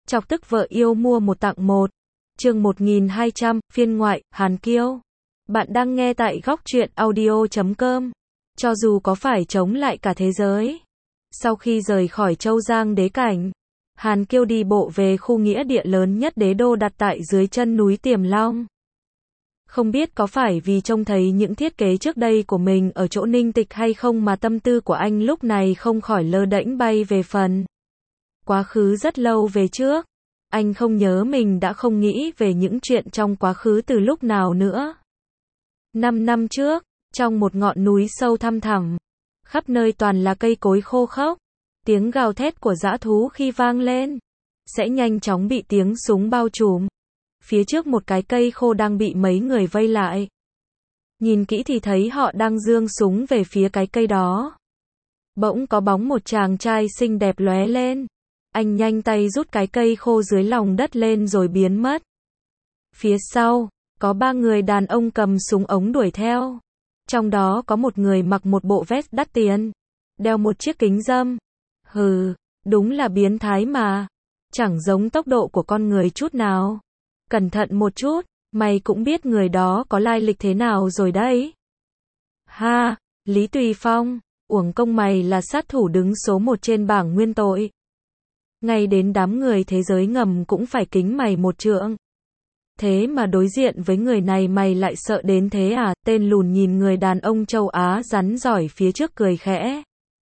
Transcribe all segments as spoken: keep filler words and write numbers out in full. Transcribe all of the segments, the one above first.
Chọc tức vợ yêu mua một tặng một. Chương một nghìn hai trăm, phiên ngoại, Hàn Kiêu. Bạn đang nghe tại góc truyện audio chấm com. Cho dù có phải chống lại cả thế giới. Sau khi rời khỏi Châu Giang đế cảnh, Hàn Kiêu đi bộ về khu nghĩa địa lớn nhất đế đô đặt tại dưới chân núi Tiềm Long. Không biết có phải vì trông thấy những thiết kế trước đây của mình ở chỗ Ninh Tịch hay không mà tâm tư của anh lúc này không khỏi lơ đễnh bay về phần quá khứ rất lâu về trước. Anh không nhớ mình đã không nghĩ về những chuyện trong quá khứ từ lúc nào nữa. Năm năm trước, trong một ngọn núi sâu thăm thẳm, khắp nơi toàn là cây cối khô khốc, tiếng gào thét của dã thú khi vang lên, sẽ nhanh chóng bị tiếng súng bao trùm. Phía trước một cái cây khô đang bị mấy người vây lại. Nhìn kỹ thì thấy họ đang giương súng về phía cái cây đó. Bỗng có bóng một chàng trai xinh đẹp lóe lên. Anh nhanh tay rút cái cây khô dưới lòng đất lên rồi biến mất. Phía sau, có ba người đàn ông cầm súng ống đuổi theo. Trong đó có một người mặc một bộ vest đắt tiền, đeo một chiếc kính râm. Hừ, đúng là biến thái mà. Chẳng giống tốc độ của con người chút nào. Cẩn thận một chút, mày cũng biết người đó có lai lịch thế nào rồi đấy. Ha, Lý Tùy Phong, uổng công mày là sát thủ đứng số một trên bảng nguyên tội. Ngay đến đám người thế giới ngầm cũng phải kính mày một trượng. Thế mà đối diện với người này mày lại sợ đến thế à? Tên lùn nhìn người đàn ông châu Á rắn giỏi phía trước cười khẽ.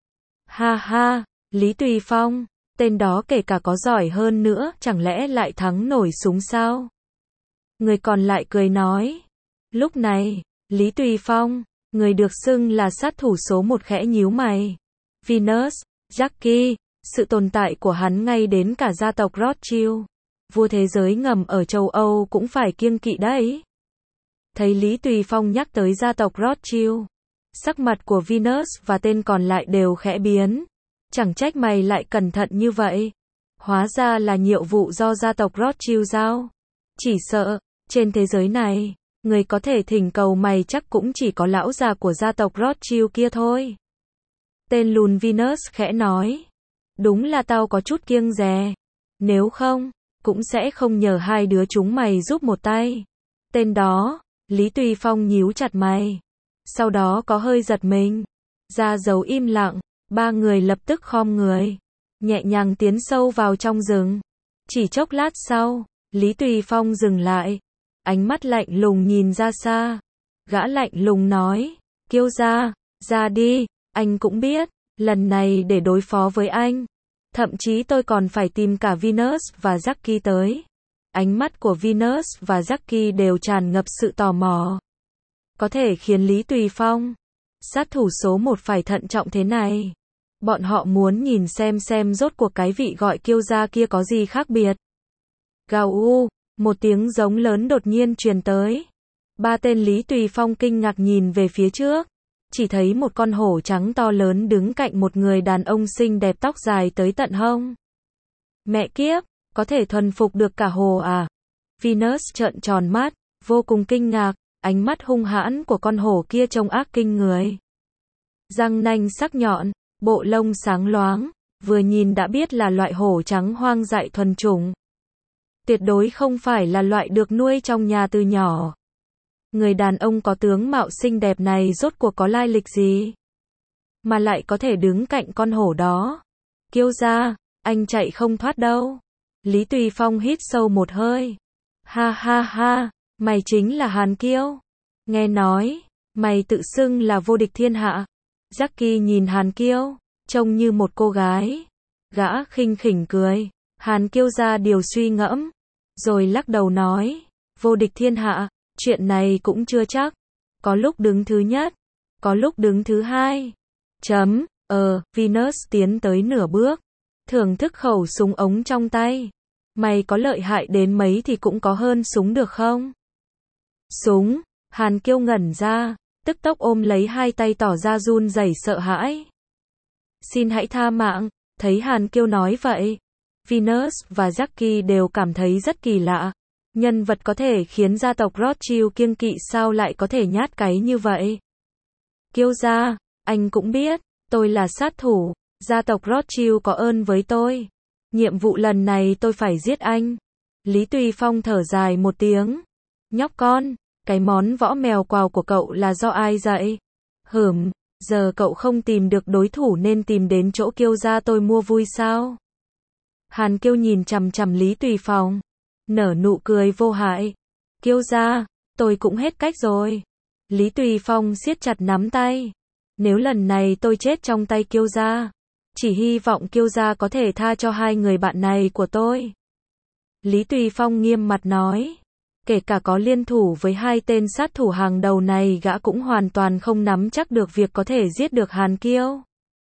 Ha ha, Lý Tùy Phong, tên đó kể cả có giỏi hơn nữa, chẳng lẽ lại thắng nổi súng sao? Người còn lại cười nói. Lúc này, Lý Tùy Phong, người được xưng là sát thủ số một khẽ nhíu mày. Venus, Jackie, sự tồn tại của hắn ngay đến cả gia tộc Rothschild, vua thế giới ngầm ở châu Âu cũng phải kiêng kỵ đấy. Thấy Lý Tùy Phong nhắc tới gia tộc Rothschild, sắc mặt của Venus và tên còn lại đều khẽ biến. Chẳng trách mày lại cẩn thận như vậy. Hóa ra là nhiệm vụ do gia tộc Rothschild giao. Chỉ sợ, trên thế giới này, người có thể thỉnh cầu mày chắc cũng chỉ có lão già của gia tộc Rothschild kia thôi. Tên lùn Venus khẽ nói. Đúng là tao có chút kiêng dè. Nếu không, cũng sẽ không nhờ hai đứa chúng mày giúp một tay. Tên đó, Lý Tùy Phong nhíu chặt mày. Sau đó có hơi giật mình. Ra dấu im lặng, ba người lập tức khom người. Nhẹ nhàng tiến sâu vào trong rừng. Chỉ chốc lát sau, Lý Tùy Phong dừng lại. Ánh mắt lạnh lùng nhìn ra xa. Gã lạnh lùng nói. Kiêu ra, ra đi, anh cũng biết. Lần này để đối phó với anh, thậm chí tôi còn phải tìm cả Venus và Jackie tới. Ánh mắt của Venus và Jackie đều tràn ngập sự tò mò. Có thể khiến Lý Tùy Phong, sát thủ số một phải thận trọng thế này. Bọn họ muốn nhìn xem xem rốt cuộc cái vị gọi kiêu gia kia có gì khác biệt. Gào u, một tiếng giống lớn đột nhiên truyền tới. Ba tên Lý Tùy Phong kinh ngạc nhìn về phía trước. Chỉ thấy một con hổ trắng to lớn đứng cạnh một người đàn ông xinh đẹp tóc dài tới tận hông. Mẹ kiếp, có thể thuần phục được cả hổ à? Venus trợn tròn mắt, vô cùng kinh ngạc, ánh mắt hung hãn của con hổ kia trông ác kinh người. Răng nanh sắc nhọn, bộ lông sáng loáng, vừa nhìn đã biết là loại hổ trắng hoang dại thuần chủng. Tuyệt đối không phải là loại được nuôi trong nhà từ nhỏ. Người đàn ông có tướng mạo xinh đẹp này rốt cuộc có lai lịch gì? Mà lại có thể đứng cạnh con hổ đó. Kiêu ra, anh chạy không thoát đâu. Lý Tùy Phong hít sâu một hơi. Ha ha ha, mày chính là Hàn Kiêu. Nghe nói, mày tự xưng là vô địch thiên hạ. Jackie nhìn Hàn Kiêu, trông như một cô gái. Gã khinh khỉnh cười. Hàn Kiêu ra điều suy ngẫm, rồi lắc đầu nói. Vô địch thiên hạ. Chuyện này cũng chưa chắc. Có lúc đứng thứ nhất, có lúc đứng thứ hai. Chấm, ờ, Venus tiến tới nửa bước. Thưởng thức khẩu súng ống trong tay. Mày có lợi hại đến mấy thì cũng có hơn súng được không? Súng, Hàn Kiêu ngẩn ra, tức tốc ôm lấy hai tay tỏ ra run rẩy sợ hãi. Xin hãy tha mạng, thấy Hàn Kiêu nói vậy. Venus và Jackie đều cảm thấy rất kỳ lạ. Nhân vật có thể khiến gia tộc Rothschild kiêng kỵ sao lại có thể nhát cái như vậy? Kiêu gia, anh cũng biết, tôi là sát thủ, gia tộc Rothschild có ơn với tôi. Nhiệm vụ lần này tôi phải giết anh. Lý Tùy Phong thở dài một tiếng. Nhóc con, cái món võ mèo quào của cậu là do ai dạy? Hửm, giờ cậu không tìm được đối thủ nên tìm đến chỗ Kiêu gia tôi mua vui sao? Hàn Kiêu nhìn chằm chằm Lý Tùy Phong, nở nụ cười vô hại. Kiêu gia, tôi cũng hết cách rồi. Lý Tùy Phong siết chặt nắm tay. Nếu lần này tôi chết trong tay Kiêu gia, chỉ hy vọng Kiêu gia có thể tha cho hai người bạn này của tôi. Lý Tùy Phong nghiêm mặt nói. Kể cả có liên thủ với hai tên sát thủ hàng đầu này, gã cũng hoàn toàn không nắm chắc được việc có thể giết được Hàn Kiêu.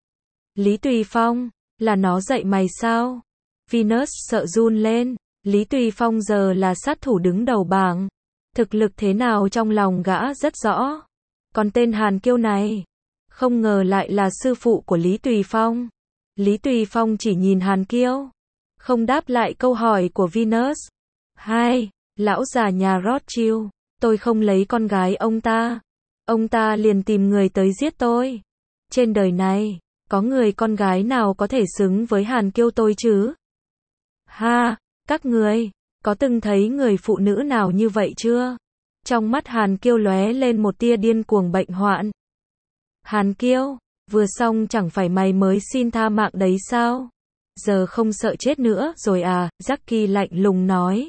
Lý Tùy Phong, là nó dạy mày sao? Venus sợ run lên. Lý Tùy Phong giờ là sát thủ đứng đầu bảng. Thực lực thế nào trong lòng gã rất rõ. Còn tên Hàn Kiêu này, không ngờ lại là sư phụ của Lý Tùy Phong. Lý Tùy Phong chỉ nhìn Hàn Kiêu, không đáp lại câu hỏi của Venus. Hai, lão già nhà Rothschild, tôi không lấy con gái ông ta. Ông ta liền tìm người tới giết tôi. Trên đời này, có người con gái nào có thể xứng với Hàn Kiêu tôi chứ? Ha, các người, có từng thấy người phụ nữ nào như vậy chưa? Trong mắt Hàn Kiêu lóe lên một tia điên cuồng bệnh hoạn. Hàn Kiêu, vừa xong chẳng phải mày mới xin tha mạng đấy sao? Giờ không sợ chết nữa rồi à? Jackie lạnh lùng nói.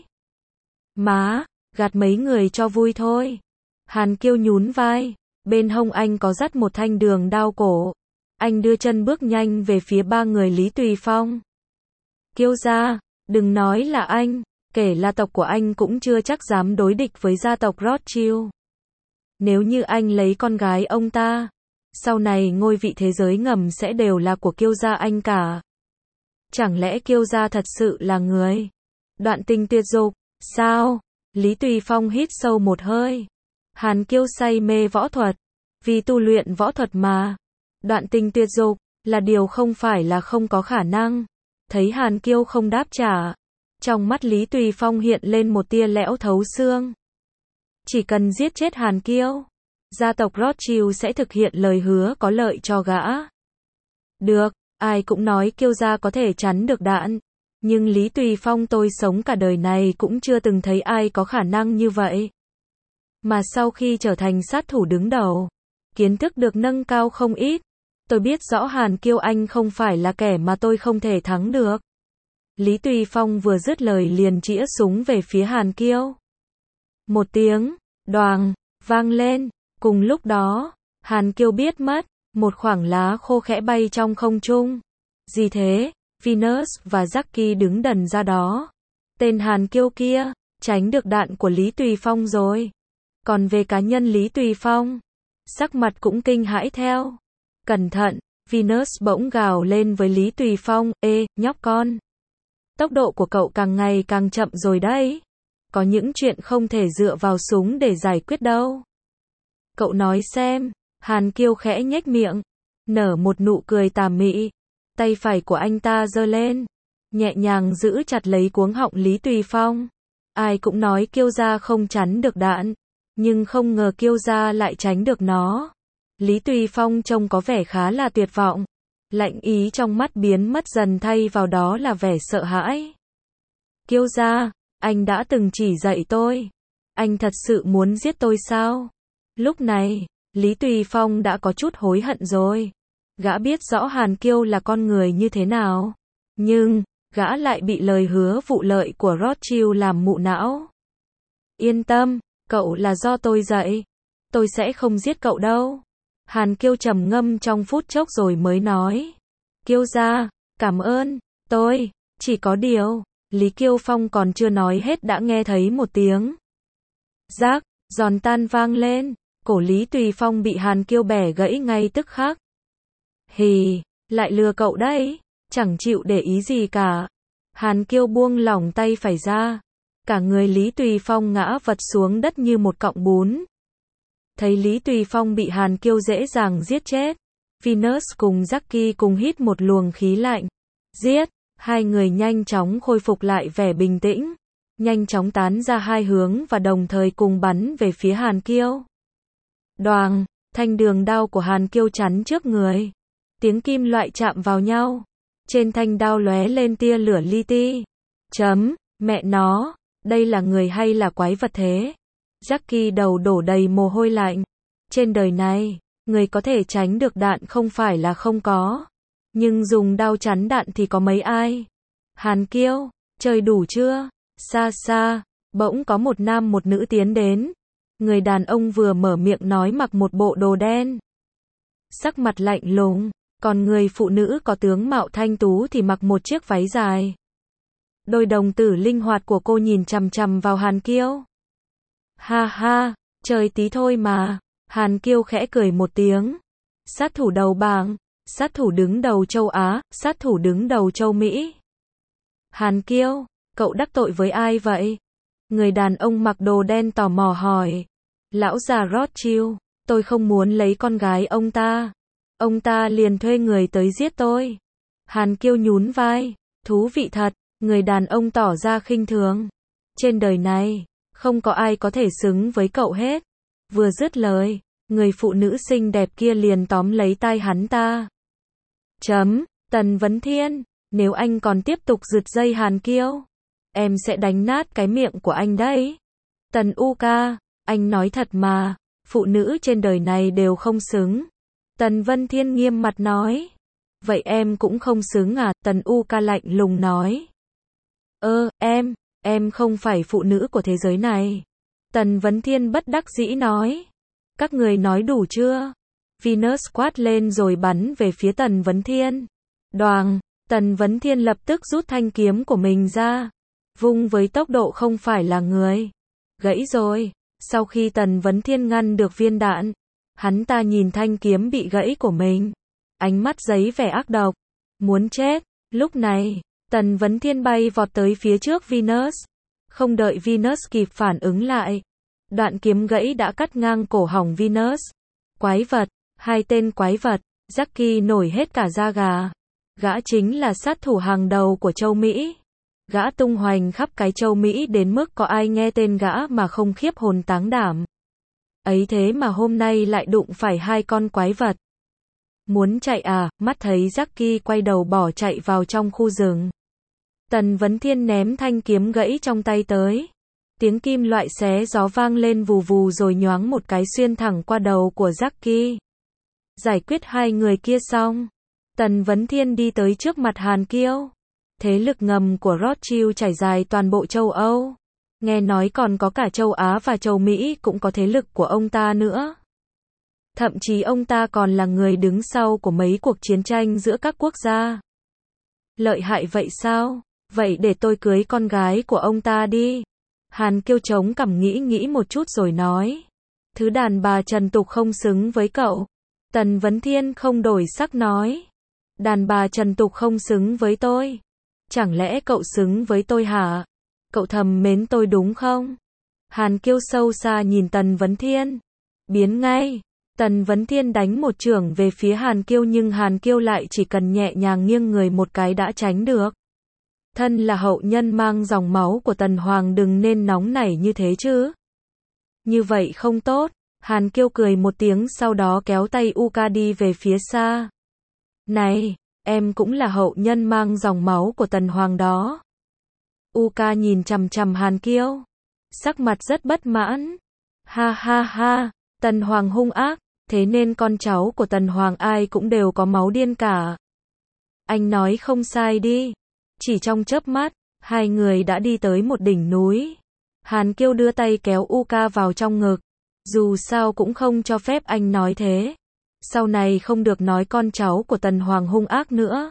Má, gạt mấy người cho vui thôi. Hàn Kiêu nhún vai. Bên hông anh có dắt một thanh đường đao cổ. Anh đưa chân bước nhanh về phía ba người Lý Tùy Phong. Kiêu gia, đừng nói là anh, kể là tộc của anh cũng chưa chắc dám đối địch với gia tộc Rothschild. Nếu như anh lấy con gái ông ta, sau này ngôi vị thế giới ngầm sẽ đều là của Kiêu gia anh cả. Chẳng lẽ Kiêu gia thật sự là người đoạn tình tuyệt dục, sao? Lý Tùy Phong hít sâu một hơi. Hàn Kiêu say mê võ thuật, vì tu luyện võ thuật mà. Đoạn tình tuyệt dục là điều không phải là không có khả năng. Thấy Hàn Kiêu không đáp trả, trong mắt Lý Tùy Phong hiện lên một tia lẽo thấu xương. Chỉ cần giết chết Hàn Kiêu, gia tộc Rothschild sẽ thực hiện lời hứa có lợi cho gã. Được, ai cũng nói Kiêu gia có thể chắn được đạn, nhưng Lý Tùy Phong tôi sống cả đời này cũng chưa từng thấy ai có khả năng như vậy. Mà sau khi trở thành sát thủ đứng đầu, kiến thức được nâng cao không ít. Tôi biết rõ Hàn Kiêu anh không phải là kẻ mà tôi không thể thắng được. Lý Tùy Phong vừa dứt lời liền chĩa súng về phía Hàn Kiêu. Một tiếng đoàng vang lên, cùng lúc đó, Hàn Kiêu biết mất, một khoảng lá khô khẽ bay trong không trung. Gì thế? Venus và Jackie đứng đần ra đó. Tên Hàn Kiêu kia, tránh được đạn của Lý Tùy Phong rồi. Còn về cá nhân Lý Tùy Phong, sắc mặt cũng kinh hãi theo. Cẩn thận, Venus bỗng gào lên với Lý Tùy Phong, ê, nhóc con. Tốc độ của cậu càng ngày càng chậm rồi đấy. Có những chuyện không thể dựa vào súng để giải quyết đâu. Cậu nói xem, Hàn Kiêu khẽ nhếch miệng, nở một nụ cười tà mị. Tay phải của anh ta giơ lên, nhẹ nhàng giữ chặt lấy cuống họng Lý Tùy Phong. Ai cũng nói Kiêu gia không chắn được đạn, nhưng không ngờ Kiêu gia lại tránh được nó. Lý Tùy Phong trông có vẻ khá là tuyệt vọng. Lạnh ý trong mắt biến mất dần thay vào đó là vẻ sợ hãi. Kiêu gia, anh đã từng chỉ dạy tôi. Anh thật sự muốn giết tôi sao? Lúc này, Lý Tùy Phong đã có chút hối hận rồi. Gã biết rõ Hàn Kiêu là con người như thế nào. Nhưng, gã lại bị lời hứa vụ lợi của Rothschild làm mụ não. Yên tâm, cậu là do tôi dạy. Tôi sẽ không giết cậu đâu. Hàn Kiêu trầm ngâm trong phút chốc rồi mới nói. Kiêu gia, cảm ơn, tôi, chỉ có điều, Lý Kiêu Phong còn chưa nói hết đã nghe thấy một tiếng. Rác, giòn tan vang lên, cổ Lý Tùy Phong bị Hàn Kiêu bẻ gãy ngay tức khắc. Hì, lại lừa cậu đấy, chẳng chịu để ý gì cả. Hàn Kiêu buông lỏng tay phải ra. Cả người Lý Tùy Phong ngã vật xuống đất như một cọng bún. Thấy Lý Tùy Phong bị Hàn Kiêu dễ dàng giết chết, Venus cùng Jackie cùng hít một luồng khí lạnh. Giết, hai người nhanh chóng khôi phục lại vẻ bình tĩnh, nhanh chóng tán ra hai hướng và đồng thời cùng bắn về phía Hàn Kiêu. Đoàng, thanh đường đao của Hàn Kiêu chắn trước người. Tiếng kim loại chạm vào nhau. Trên thanh đao lóe lên tia lửa li ti. Chấm, mẹ nó, đây là người hay là quái vật thế? Jackie đầu đổ đầy mồ hôi lạnh. Trên đời này, người có thể tránh được đạn không phải là không có. Nhưng dùng đao chắn đạn thì có mấy ai? Hàn Kiêu, chơi đủ chưa? Xa xa, bỗng có một nam một nữ tiến đến. Người đàn ông vừa mở miệng nói mặc một bộ đồ đen. Sắc mặt lạnh lùng, còn người phụ nữ có tướng mạo thanh tú thì mặc một chiếc váy dài. Đôi đồng tử linh hoạt của cô nhìn chằm chằm vào Hàn Kiêu. Ha ha, chơi tí thôi mà. Hàn Kiêu khẽ cười một tiếng. Sát thủ đầu bảng, sát thủ đứng đầu châu Á, sát thủ đứng đầu châu Mỹ. Hàn Kiêu, cậu đắc tội với ai vậy? Người đàn ông mặc đồ đen tò mò hỏi. Lão già Rothschild, tôi không muốn lấy con gái ông ta. Ông ta liền thuê người tới giết tôi. Hàn Kiêu nhún vai. Thú vị thật, người đàn ông tỏ ra khinh thường. Trên đời này, không có ai có thể xứng với cậu hết. Vừa dứt lời, người phụ nữ xinh đẹp kia liền tóm lấy tay hắn ta. Chấm, Tần Vấn Thiên, nếu anh còn tiếp tục giật dây Hàn Kiêu, em sẽ đánh nát cái miệng của anh đấy. Tần U ca, anh nói thật mà, phụ nữ trên đời này đều không xứng. Tần Vân Thiên nghiêm mặt nói. Vậy em cũng không xứng à? Tần U ca lạnh lùng nói. Ơ, em, em không phải phụ nữ của thế giới này. Tần Vấn Thiên bất đắc dĩ nói. Các người nói đủ chưa? Venus quát lên rồi bắn về phía Tần Vấn Thiên. Đoàng, Tần Vấn Thiên lập tức rút thanh kiếm của mình ra. Vung với tốc độ không phải là người. Gãy rồi. Sau khi Tần Vấn Thiên ngăn được viên đạn, hắn ta nhìn thanh kiếm bị gãy của mình. Ánh mắt giấy vẻ ác độc. Muốn chết. Lúc này, Tần Vấn Thiên bay vọt tới phía trước Venus. Không đợi Venus kịp phản ứng lại. Đoạn kiếm gãy đã cắt ngang cổ họng Venus. Quái vật. Hai tên quái vật. Jackie nổi hết cả da gà. Gã chính là sát thủ hàng đầu của châu Mỹ. Gã tung hoành khắp cái châu Mỹ đến mức có ai nghe tên gã mà không khiếp hồn táng đảm. Ấy thế mà hôm nay lại đụng phải hai con quái vật. Muốn chạy à? Mắt thấy Jackie quay đầu bỏ chạy vào trong khu rừng. Tần Vấn Thiên ném thanh kiếm gãy trong tay tới. Tiếng kim loại xé gió vang lên vù vù rồi nhoáng một cái xuyên thẳng qua đầu của Jackie. Giải quyết hai người kia xong, Tần Vấn Thiên đi tới trước mặt Hàn Kiêu. Thế lực ngầm của Rothschild trải dài toàn bộ châu Âu. Nghe nói còn có cả châu Á và châu Mỹ cũng có thế lực của ông ta nữa. Thậm chí ông ta còn là người đứng sau của mấy cuộc chiến tranh giữa các quốc gia. Lợi hại vậy sao? Vậy để tôi cưới con gái của ông ta đi. Hàn Kiêu chống cằm nghĩ nghĩ một chút rồi nói. Thứ đàn bà trần tục không xứng với cậu. Tần Vấn Thiên không đổi sắc nói. Đàn bà trần tục không xứng với tôi. Chẳng lẽ cậu xứng với tôi hả? Cậu thầm mến tôi đúng không? Hàn Kiêu sâu xa nhìn Tần Vấn Thiên. Biến ngay. Tần Vấn Thiên đánh một chưởng về phía Hàn Kiêu nhưng Hàn Kiêu lại chỉ cần nhẹ nhàng nghiêng người một cái đã tránh được. Thân là hậu nhân mang dòng máu của Tần Hoàng đừng nên nóng nảy như thế chứ. Như vậy không tốt. Hàn Kiêu cười một tiếng sau đó kéo tay Uka đi về phía xa. Này, em cũng là hậu nhân mang dòng máu của Tần Hoàng đó. Uka nhìn chằm chằm Hàn Kiêu. Sắc mặt rất bất mãn. Ha ha ha, Tần Hoàng hung ác, thế nên con cháu của Tần Hoàng ai cũng đều có máu điên cả. Anh nói không sai đi. Chỉ trong chớp mắt, hai người đã đi tới một đỉnh núi. Hàn Kiêu đưa tay kéo Uka vào trong ngực. Dù sao cũng không cho phép anh nói thế. Sau này không được nói con cháu của Tần Hoàng hung ác nữa.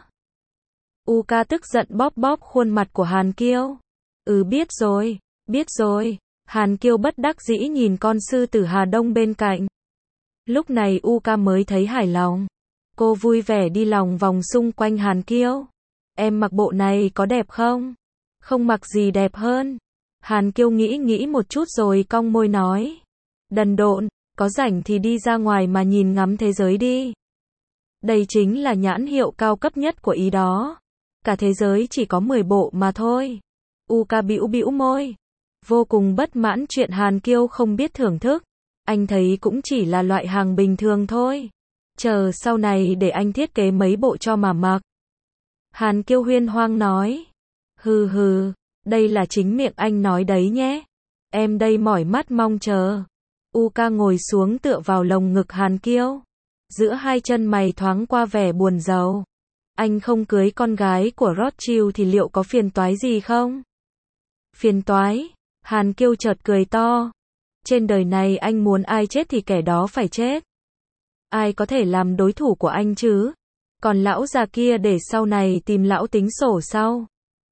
Uka tức giận bóp bóp khuôn mặt của Hàn Kiêu. Ừ biết rồi, biết rồi. Hàn Kiêu bất đắc dĩ nhìn con sư tử Hà Đông bên cạnh. Lúc này Uka mới thấy hài lòng. Cô vui vẻ đi lòng vòng xung quanh Hàn Kiêu. Em mặc bộ này có đẹp không? Không mặc gì đẹp hơn. Hàn Kiêu nghĩ nghĩ một chút rồi cong môi nói. Đần độn, có rảnh thì đi ra ngoài mà nhìn ngắm thế giới đi. Đây chính là nhãn hiệu cao cấp nhất của ý đó. Cả thế giới chỉ có mười bộ mà thôi. Uka bĩu bĩu môi. Vô cùng bất mãn chuyện Hàn Kiêu không biết thưởng thức. Anh thấy cũng chỉ là loại hàng bình thường thôi. Chờ sau này để anh thiết kế mấy bộ cho mà mặc. Hàn Kiêu huyên hoang nói. Hừ hừ, đây là chính miệng anh nói đấy nhé. Em đây mỏi mắt mong chờ. Uka ngồi xuống tựa vào lồng ngực Hàn Kiêu. Giữa hai chân mày thoáng qua vẻ buồn rầu. Anh không cưới con gái của Rothschild thì liệu có phiền toái gì không? Phiền toái? Hàn Kiêu chợt cười to. Trên đời này anh muốn ai chết thì kẻ đó phải chết. Ai có thể làm đối thủ của anh chứ? Còn lão già kia để sau này tìm lão tính sổ sau.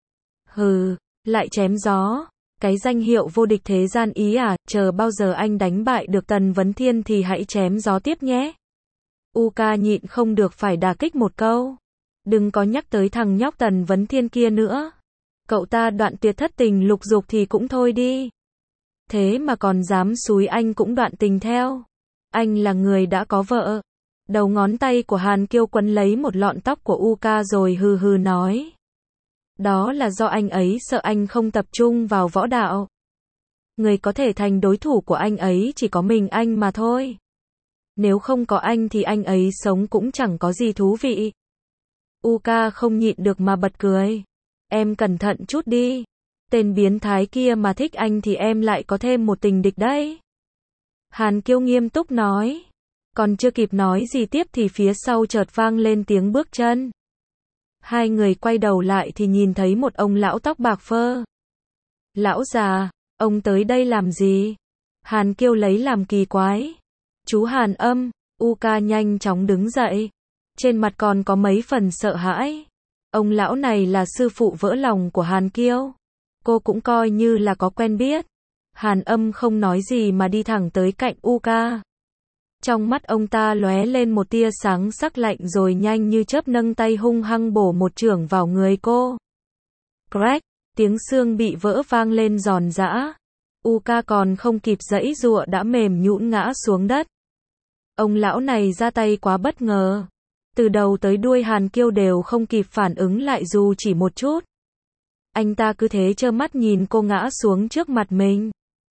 Hừ, lại chém gió. Cái danh hiệu vô địch thế gian ý à, chờ bao giờ anh đánh bại được Tần Vấn Thiên thì hãy chém gió tiếp nhé. Uka nhịn không được phải đả kích một câu. Đừng có nhắc tới thằng nhóc Tần Vấn Thiên kia nữa. Cậu ta đoạn tuyệt thất tình lục dục thì cũng thôi đi. Thế mà còn dám xúi anh cũng đoạn tình theo. Anh là người đã có vợ. Đầu ngón tay của Hàn Kiêu quấn lấy một lọn tóc của Uka rồi hừ hừ nói. Đó là do anh ấy sợ anh không tập trung vào võ đạo. Người có thể thành đối thủ của anh ấy chỉ có mình anh mà thôi. Nếu không có anh thì anh ấy sống cũng chẳng có gì thú vị. Uka không nhịn được mà bật cười. Em cẩn thận chút đi. Tên biến thái kia mà thích anh thì em lại có thêm một tình địch đấy. Hàn Kiêu nghiêm túc nói. Còn chưa kịp nói gì tiếp thì phía sau chợt vang lên tiếng bước chân. Hai người quay đầu lại thì nhìn thấy một ông lão tóc bạc phơ. Lão già, ông tới đây làm gì? Hàn Kiêu lấy làm kỳ quái. Chú Hàn Âm. Uka nhanh chóng đứng dậy. Trên mặt còn có mấy phần sợ hãi. Ông lão này là sư phụ vỡ lòng của Hàn Kiêu. Cô cũng coi như là có quen biết. Hàn Âm không nói gì mà đi thẳng tới cạnh Uka. Trong mắt ông ta lóe lên một tia sáng sắc lạnh rồi nhanh như chớp nâng tay hung hăng bổ một chưởng vào người cô. Crack, tiếng xương bị vỡ vang lên giòn giã. Uka còn không kịp giãy giụa đã mềm nhũn ngã xuống đất. Ông lão này ra tay quá bất ngờ. Từ đầu tới đuôi Hàn Kiêu đều không kịp phản ứng lại dù chỉ một chút. Anh ta cứ thế trơ mắt nhìn cô ngã xuống trước mặt mình.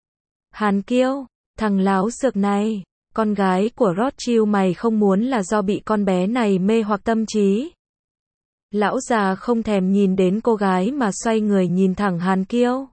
Hàn Kiêu, thằng láo xược này, con gái của Rothschild mày không muốn là do bị con bé này mê hoặc tâm trí. Lão già không thèm nhìn đến cô gái mà xoay người nhìn thẳng Hàn Kiêu.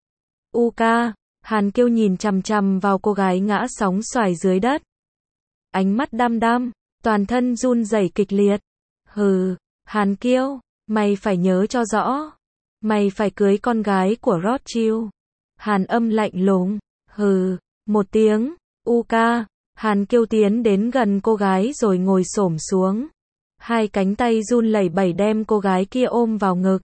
Uka, Hàn Kiêu nhìn chằm chằm vào cô gái ngã sóng xoài dưới đất. Ánh mắt đăm đăm, toàn thân run rẩy kịch liệt. Hừ, Hàn Kiêu, mày phải nhớ cho rõ. Mày phải cưới con gái của Rothschild. Hàn Âm lạnh lùng. Hừ, một tiếng. Uka, Hàn Kiêu tiến đến gần cô gái rồi ngồi xổm xuống. Hai cánh tay run lẩy bẩy đem cô gái kia ôm vào ngực.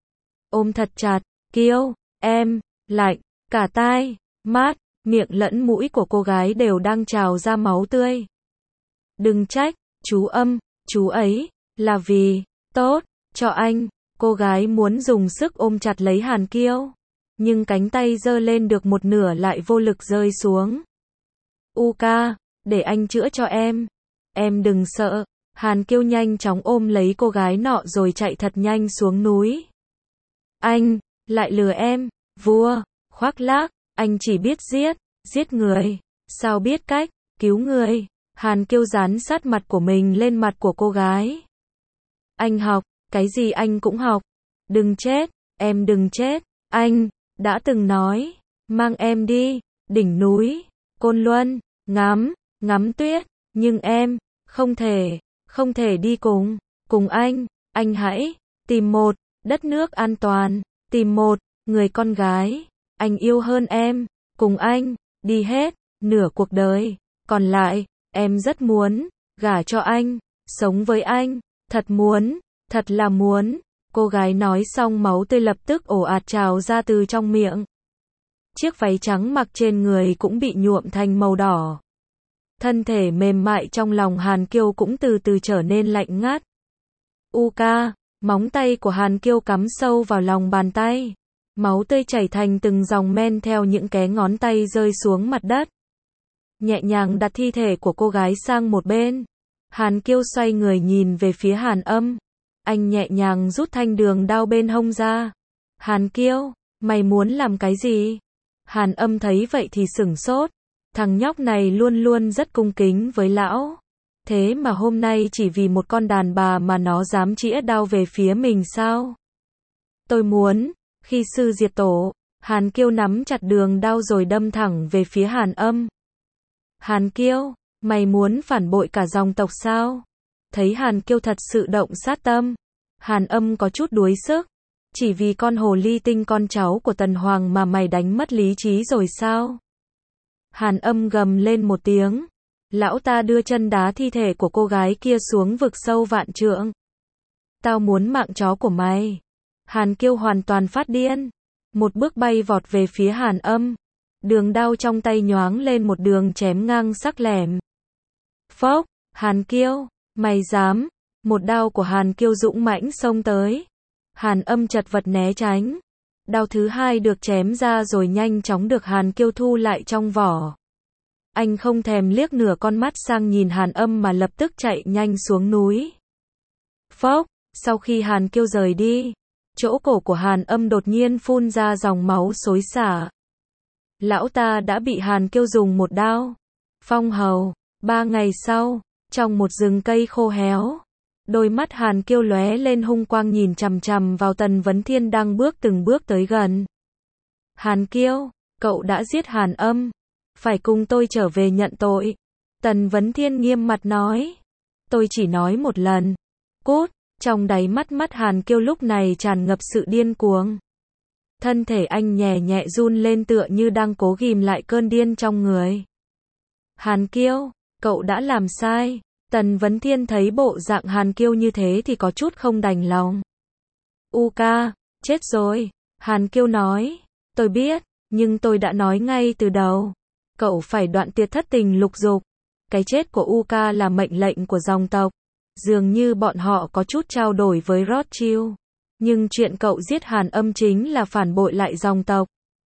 Ôm thật chặt. Kiêu, em, lạnh, cả tai, mắt, miệng lẫn mũi của cô gái đều đang trào ra máu tươi. Đừng trách, chú Âm, chú ấy, là vì, tốt, cho anh. Cô gái muốn dùng sức ôm chặt lấy Hàn Kiêu. Nhưng cánh tay giơ lên được một nửa lại vô lực rơi xuống. Uka, để anh chữa cho em. Em đừng sợ. Hàn Kiêu nhanh chóng ôm lấy cô gái nọ rồi chạy thật nhanh xuống núi. Anh, lại lừa em, vua, khoác lác, anh chỉ biết giết, giết người, sao biết cách, cứu người. Hàn Kiêu dán sát mặt của mình lên mặt của cô gái. Anh học, cái gì anh cũng học. Đừng chết, em đừng chết. Anh, đã từng nói, mang em đi, đỉnh núi, Côn Luân, ngắm, ngắm tuyết. Nhưng em, không thể, không thể đi cùng, cùng anh. Anh hãy, tìm một, đất nước an toàn, tìm một, người con gái, anh yêu hơn em, cùng anh, đi hết, nửa cuộc đời. Còn lại, em rất muốn, gả cho anh, sống với anh, thật muốn, thật là muốn. Cô gái nói xong máu tươi lập tức ồ ạt trào ra từ trong miệng. Chiếc váy trắng mặc trên người cũng bị nhuộm thành màu đỏ. Thân thể mềm mại trong lòng Hàn Kiêu cũng từ từ trở nên lạnh ngắt. Uka, móng tay của Hàn Kiêu cắm sâu vào lòng bàn tay. Máu tươi chảy thành từng dòng men theo những cái ngón tay rơi xuống mặt đất. Nhẹ nhàng đặt thi thể của cô gái sang một bên. Hàn Kiêu xoay người nhìn về phía Hàn Âm. Anh nhẹ nhàng rút thanh đường đao bên hông ra. Hàn Kiêu, mày muốn làm cái gì? Hàn Âm thấy vậy thì sửng sốt. Thằng nhóc này luôn luôn rất cung kính với lão. Thế mà hôm nay chỉ vì một con đàn bà mà nó dám chĩa đao về phía mình sao? Tôi muốn, khi sư diệt tổ, Hàn Kiêu nắm chặt đường đao rồi đâm thẳng về phía Hàn Âm. Hàn Kiêu, mày muốn phản bội cả dòng tộc sao? Thấy Hàn Kiêu thật sự động sát tâm, Hàn Âm có chút đuối sức. Chỉ vì con hồ ly tinh con cháu của Tần Hoàng mà mày đánh mất lý trí rồi sao? Hàn Âm gầm lên một tiếng. Lão ta đưa chân đá thi thể của cô gái kia xuống vực sâu vạn trượng. Tao muốn mạng chó của mày. Hàn Kiêu hoàn toàn phát điên. Một bước bay vọt về phía Hàn Âm. Đường đao trong tay nhoáng lên một đường chém ngang sắc lẻm. Phốc, Hàn Kiêu, mày dám. Một đao của Hàn Kiêu dũng mãnh xông tới. Hàn Âm chật vật né tránh. Đao thứ hai được chém ra rồi nhanh chóng được Hàn Kiêu thu lại trong vỏ. Anh không thèm liếc nửa con mắt sang nhìn Hàn Âm mà lập tức chạy nhanh xuống núi. Phốc, sau khi Hàn Kiêu rời đi, chỗ cổ của Hàn Âm đột nhiên phun ra dòng máu xối xả. Lão ta đã bị Hàn Kiêu dùng một đao phong hầu. Ba ngày sau, trong một rừng cây khô héo, đôi mắt Hàn Kiêu lóe lên hung quang nhìn chằm chằm vào Tần Vấn Thiên đang bước từng bước tới gần. Hàn Kiêu, cậu đã giết Hàn Âm, phải cùng tôi trở về nhận tội. Tần Vấn Thiên nghiêm mặt nói. Tôi chỉ nói một lần. Cút, trong đáy mắt mắt Hàn Kiêu lúc này tràn ngập sự điên cuồng. Thân thể anh nhẹ nhẹ run lên tựa như đang cố ghìm lại cơn điên trong người. Hàn Kiêu, cậu đã làm sai. Tần Vấn Thiên thấy bộ dạng Hàn Kiêu như thế thì có chút không đành lòng. U ca, chết rồi. Hàn Kiêu nói. Tôi biết, nhưng tôi đã nói ngay từ đầu. Cậu phải đoạn tuyệt thất tình lục dục. Cái chết của U ca là mệnh lệnh của dòng tộc. Dường như bọn họ có chút trao đổi với Rothschild. Nhưng chuyện cậu giết Hàn Âm chính là phản bội lại dòng tộc.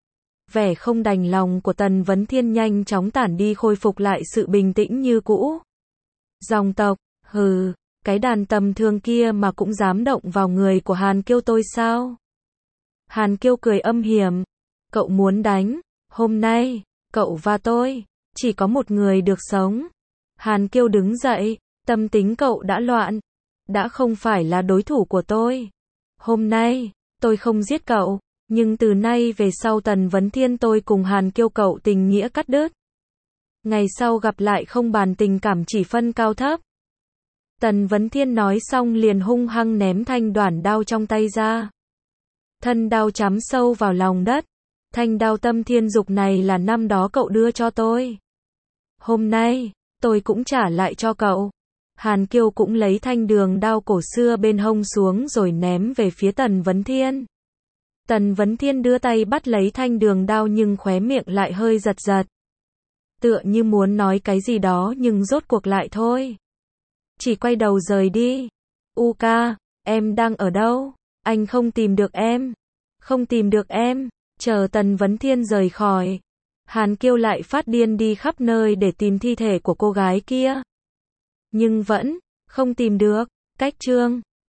Vẻ không đành lòng của Tần Vấn Thiên nhanh chóng tản đi khôi phục lại sự bình tĩnh như cũ. Dòng tộc, hừ, cái đàn tầm thường kia mà cũng dám động vào người của Hàn Kiêu tôi sao? Hàn Kiêu cười âm hiểm. Cậu muốn đánh, hôm nay, cậu và tôi, chỉ có một người được sống. Hàn Kiêu đứng dậy, tâm tính cậu đã loạn, đã không phải là đối thủ của tôi. Hôm nay, tôi không giết cậu, nhưng từ nay về sau Tần Vấn Thiên tôi cùng Hàn Kiêu cậu tình nghĩa cắt đứt. Ngày sau gặp lại không bàn tình cảm chỉ phân cao thấp. Tần Vấn Thiên nói xong liền hung hăng ném thanh đoản đao trong tay ra. Thân đao chắm sâu vào lòng đất. Thanh đao tâm thiên dục này là năm đó cậu đưa cho tôi. Hôm nay, tôi cũng trả lại cho cậu. Hàn Kiêu cũng lấy thanh đường đao cổ xưa bên hông xuống rồi ném về phía Tần Vấn Thiên. Tần Vấn Thiên đưa tay bắt lấy thanh đường đao nhưng khóe miệng lại hơi giật giật. Tựa như muốn nói cái gì đó nhưng rốt cuộc lại thôi. Chỉ quay đầu rời đi. U ca, em đang ở đâu? Anh không tìm được em. Không tìm được em. Chờ Tần Vấn Thiên rời khỏi. Hàn Kiêu lại phát điên đi khắp nơi để tìm thi thể của cô gái kia. Nhưng vẫn không tìm được. Cách chương